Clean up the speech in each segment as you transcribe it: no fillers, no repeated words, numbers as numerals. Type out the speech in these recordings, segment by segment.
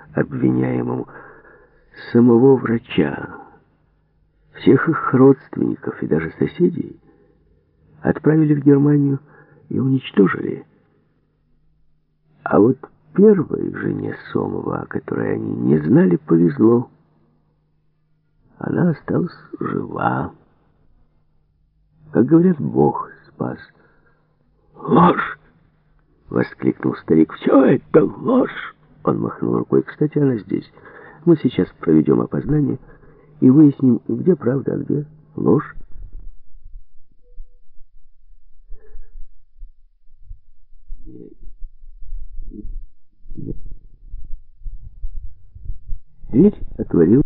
обвиняемому. Самого врача, всех их родственников и даже соседей отправили в Германию и уничтожили. А вот первой жене Сомова, о которой они не знали, повезло. Она осталась жива. Как говорят, Бог спас. «Ложь!» — воскликнул старик. «Все это ложь!» Он махнул рукой. «Кстати, она здесь. Мы сейчас проведем опознание и выясним, где правда, а где ложь». Дверь отворил.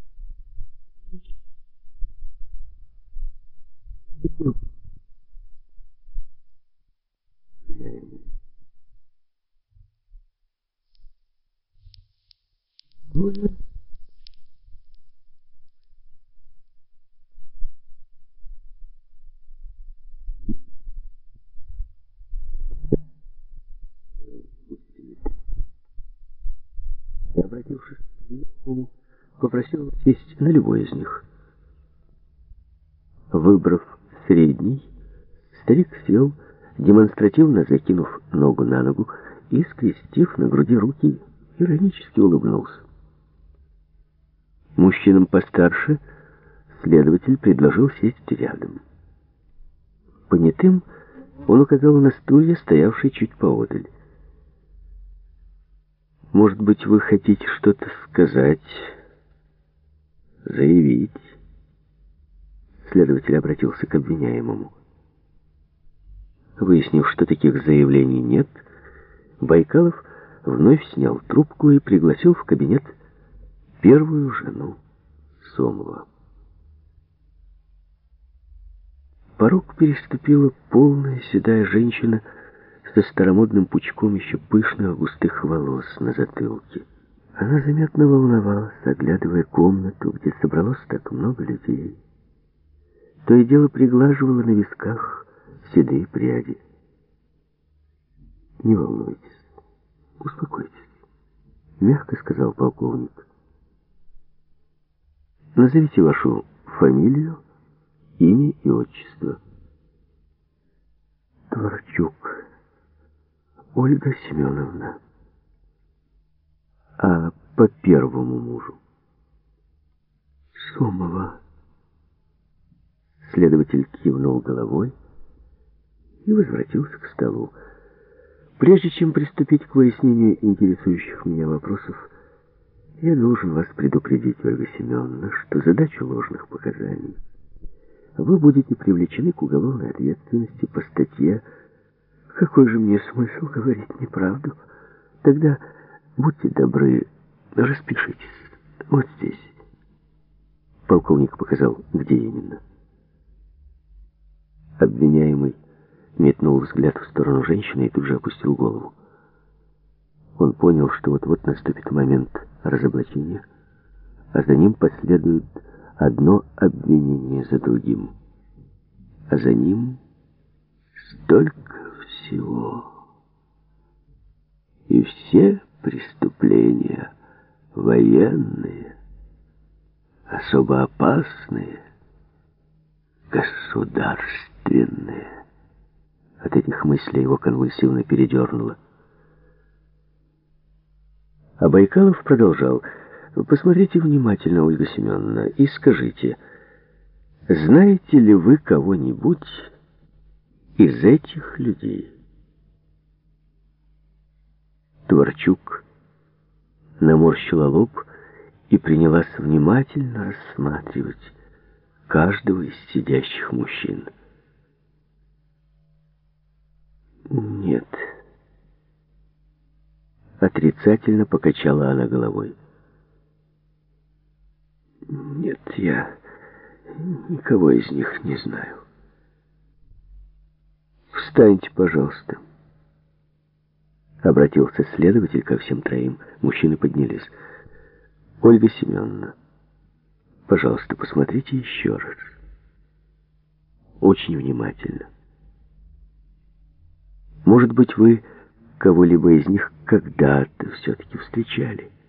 И, обратившись к нему, попросил сесть на любой из них. Выбрав средний, старик сел, демонстративно закинув ногу на ногу и, скрестив на груди руки, иронически улыбнулся. Мужчинам постарше следователь предложил сесть рядом. Понятым он указал на стулья, стоявший чуть поодаль. «Может быть, вы хотите что-то сказать, заявить?» Следователь обратился к обвиняемому. Выяснив, что таких заявлений нет, Байкалов вновь снял трубку и пригласил в кабинет первую жену Сомова. Порог переступила полная седая женщина со старомодным пучком еще пышных густых волос на затылке. Она заметно волновалась, оглядывая комнату, где собралось так много людей. То и дело приглаживала на висках седые пряди. «Не волнуйтесь, успокойтесь», — мягко сказал полковник. «Назовите вашу фамилию, имя и отчество». «Творчук Ольга Семеновна». «А по первому мужу?» «Сомова». Следователь кивнул головой и возвратился к столу. «Прежде чем приступить к выяснению интересующих меня вопросов, я должен вас предупредить, Ольга Семеновна, что за дачу ложных показаний вы будете привлечены к уголовной ответственности по статье «Какой же мне смысл говорить неправду?» Тогда будьте добры, распишитесь вот здесь. Полковник показал, где именно. Обвиняемый метнул взгляд в сторону женщины и тут же опустил голову. Он понял, что вот-вот наступит момент разоблачения, а за ним последует одно обвинение за другим. А за ним столько всего. И все преступления военные, особо опасные, государственные. От этих мыслей его конвульсивно передернуло. А Байкалов продолжал: «Посмотрите внимательно, Ольга Семеновна, и скажите, знаете ли вы кого-нибудь из этих людей?» Творчук наморщила лоб и принялась внимательно рассматривать каждого из сидящих мужчин. «Нет». Отрицательно покачала она головой. «Нет, я никого из них не знаю». «Встаньте, пожалуйста», — обратился следователь ко всем троим. Мужчины поднялись. «Ольга Семеновна, пожалуйста, посмотрите еще раз. Очень внимательно. Может быть, вы кого-либо из них когда-то все-таки встречали?»